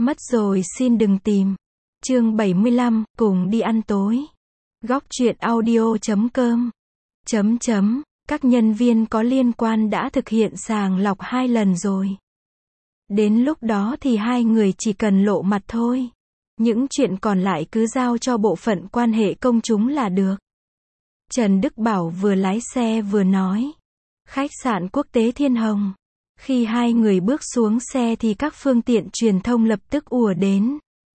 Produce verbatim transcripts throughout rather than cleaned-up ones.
Mất rồi xin đừng tìm. Chương bảy mươi lăm, cùng đi ăn tối. Góc truyện audio chấm com. Chấm chấm, các nhân viên có liên quan đã thực hiện sàng lọc hai lần rồi. Đến lúc đó thì hai người chỉ cần lộ mặt thôi. Những chuyện còn lại cứ giao cho bộ phận quan hệ công chúng là được. Trần Đức Bảo vừa lái xe vừa nói. Khách sạn quốc tế Thiên Hồng. Khi hai người bước xuống xe thì các phương tiện truyền thông lập tức ùa đến.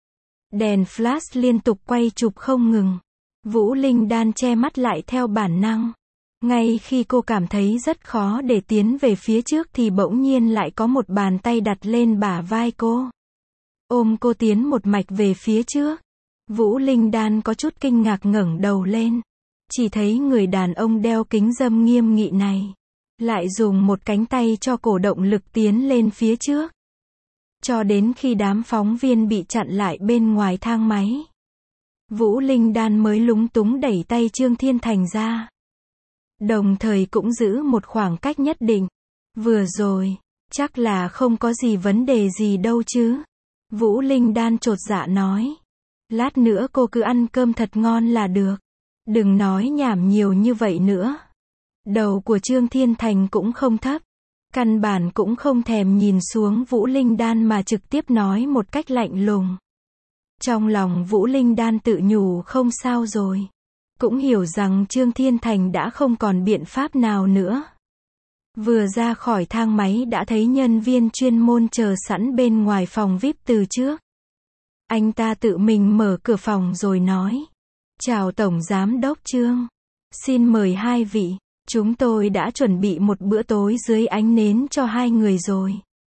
Đèn flash liên tục quay chụp không ngừng. Vũ Linh Đan che mắt lại theo bản năng. Ngay khi cô cảm thấy rất khó để tiến về phía trước thì bỗng nhiên lại có một bàn tay đặt lên bả vai cô. Ôm cô tiến một mạch về phía trước. Vũ Linh Đan có chút kinh ngạc ngẩng đầu lên. Chỉ thấy người đàn ông đeo kính râm nghiêm nghị này lại dùng một cánh tay cho cổ động lực tiến lên phía trước. Cho đến khi đám phóng viên bị chặn lại bên ngoài thang máy. Vũ Linh Đan mới lúng túng đẩy tay Trương Thiên Thành ra. Đồng thời cũng giữ một khoảng cách nhất định. Vừa rồi, chắc là không có gì vấn đề gì đâu chứ. Vũ Linh Đan chột dạ nói. Lát nữa cô cứ ăn cơm thật ngon là được. Đừng nói nhảm nhiều như vậy nữa. Đầu của Trương Thiên Thành cũng không thấp. Căn bản cũng không thèm nhìn xuống Vũ Linh Đan mà trực tiếp nói một cách lạnh lùng. Trong lòng Vũ Linh Đan tự nhủ không sao rồi. Cũng hiểu rằng Trương Thiên Thành đã không còn biện pháp nào nữa. Vừa ra khỏi thang máy đã thấy nhân viên chuyên môn chờ sẵn bên ngoài phòng vi ai pi từ trước. Anh ta tự mình mở cửa phòng rồi nói. Chào Tổng Giám đốc Trương. Xin mời hai vị. Chúng tôi đã chuẩn bị một bữa tối dưới ánh nến cho hai người rồi.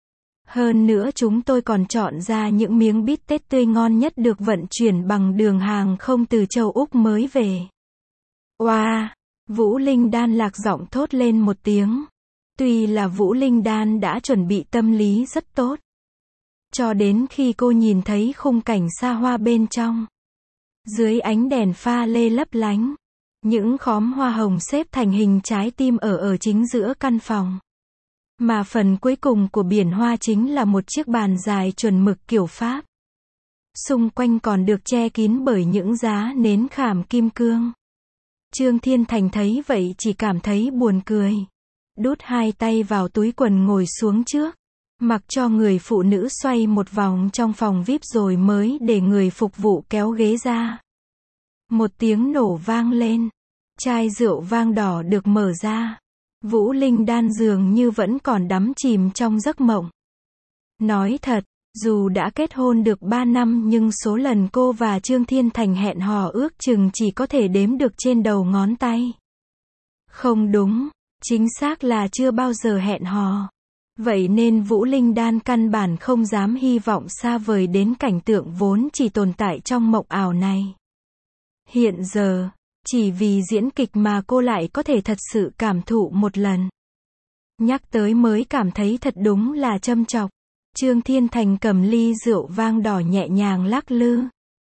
Hơn nữa chúng tôi còn chọn ra những miếng bít tết tươi ngon nhất được vận chuyển bằng đường hàng không từ châu Úc mới về. Oa! Wow, Vũ Linh Đan lạc giọng thốt lên một tiếng. Tuy là Vũ Linh Đan đã chuẩn bị tâm lý rất tốt. Cho đến khi cô nhìn thấy khung cảnh xa hoa bên trong. Dưới ánh đèn pha lê lấp lánh. Những khóm hoa hồng xếp thành hình trái tim ở ở chính giữa căn phòng. Mà phần cuối cùng của biển hoa chính là một chiếc bàn dài chuẩn mực kiểu Pháp. Xung quanh còn được che kín bởi những giá nến khảm kim cương. Trương Thiên Thành thấy vậy chỉ cảm thấy buồn cười. Đút hai tay vào túi quần ngồi xuống trước. Mặc cho người phụ nữ xoay một vòng trong phòng vi ai pi rồi mới để người phục vụ kéo ghế ra. Một tiếng nổ vang lên. Chai rượu vang đỏ được mở ra. Vũ Linh Đan dường như vẫn còn đắm chìm trong giấc mộng. Nói thật, dù đã kết hôn được ba năm nhưng số lần cô và Trương Thiên Thành hẹn hò ước chừng chỉ có thể đếm được trên đầu ngón tay. Không đúng, chính xác là chưa bao giờ hẹn hò. Vậy nên Vũ Linh Đan căn bản không dám hy vọng xa vời đến cảnh tượng vốn chỉ tồn tại trong mộng ảo này. Hiện giờ, chỉ vì diễn kịch mà cô lại có thể thật sự cảm thụ một lần. Nhắc tới mới cảm thấy thật đúng là châm chọc. Trương Thiên Thành cầm ly rượu vang đỏ nhẹ nhàng lắc lư.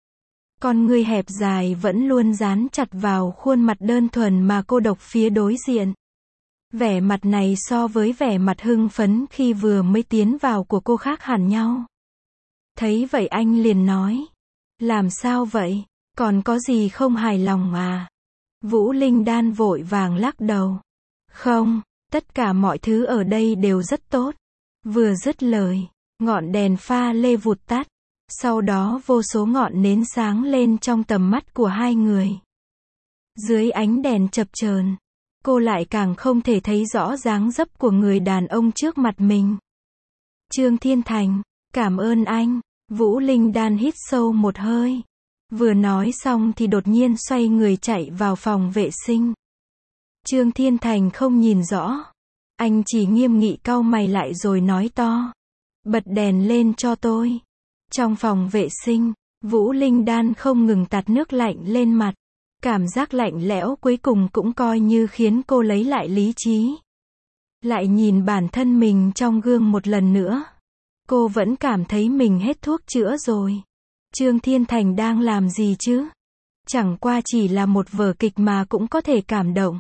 Con ngươi hẹp dài vẫn luôn dán chặt vào khuôn mặt đơn thuần mà cô độc phía đối diện. Vẻ mặt này so với vẻ mặt hưng phấn khi vừa mới tiến vào của cô khác hẳn nhau. Thấy vậy anh liền nói. Làm sao vậy? Còn có gì không hài lòng à? Vũ Linh Đan vội vàng lắc đầu. Không, tất cả mọi thứ ở đây đều rất tốt. Vừa dứt lời, ngọn đèn pha lê vụt tắt. Sau đó vô số ngọn nến sáng lên trong tầm mắt của hai người. Dưới ánh đèn chập chờn, cô lại càng không thể thấy rõ dáng dấp của người đàn ông trước mặt mình. Trương Thiên Thành, cảm ơn anh. Vũ Linh Đan hít sâu một hơi. Vừa nói xong thì đột nhiên xoay người chạy vào phòng vệ sinh. Trương Thiên Thành không nhìn rõ. Anh chỉ nghiêm nghị cau mày lại rồi nói to. Bật đèn lên cho tôi. Trong phòng vệ sinh, Vũ Linh Đan không ngừng tạt nước lạnh lên mặt. Cảm giác lạnh lẽo cuối cùng cũng coi như khiến cô lấy lại lý trí. Lại nhìn bản thân mình trong gương một lần nữa. Cô vẫn cảm thấy mình hết thuốc chữa rồi. Trương Thiên Thành đang làm gì chứ? Chẳng qua chỉ là một vở kịch mà cũng có thể cảm động.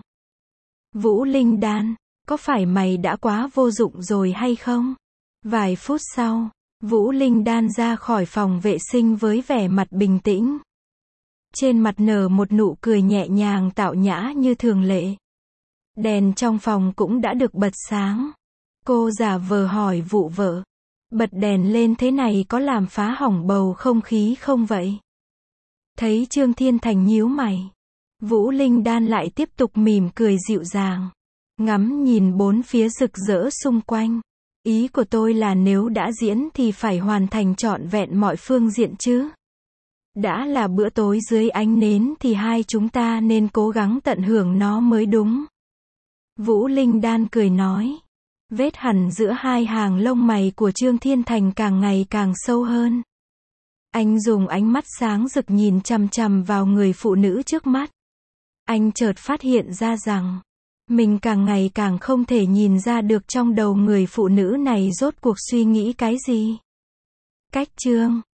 Vũ Linh Đan, có phải mày đã quá vô dụng rồi hay không? Vài phút sau, Vũ Linh Đan ra khỏi phòng vệ sinh với vẻ mặt bình tĩnh. Trên mặt nở một nụ cười nhẹ nhàng tao nhã như thường lệ. Đèn trong phòng cũng đã được bật sáng. Cô giả vờ hỏi vụ vợ. Bật đèn lên thế này có làm phá hỏng bầu không khí không vậy? Thấy Trương Thiên Thành nhíu mày. Vũ Linh Đan lại tiếp tục mỉm cười dịu dàng. Ngắm nhìn bốn phía rực rỡ xung quanh. Ý của tôi là nếu đã diễn thì phải hoàn thành trọn vẹn mọi phương diện chứ. Đã là bữa tối dưới ánh nến thì hai chúng ta nên cố gắng tận hưởng nó mới đúng. Vũ Linh Đan cười nói. Vết hằn giữa hai hàng lông mày của Trương Thiên Thành càng ngày càng sâu hơn. Anh dùng ánh mắt sáng rực nhìn chằm chằm vào người phụ nữ trước mắt. Anh chợt phát hiện ra rằng, mình càng ngày càng không thể nhìn ra được trong đầu người phụ nữ này rốt cuộc suy nghĩ cái gì. Cách chương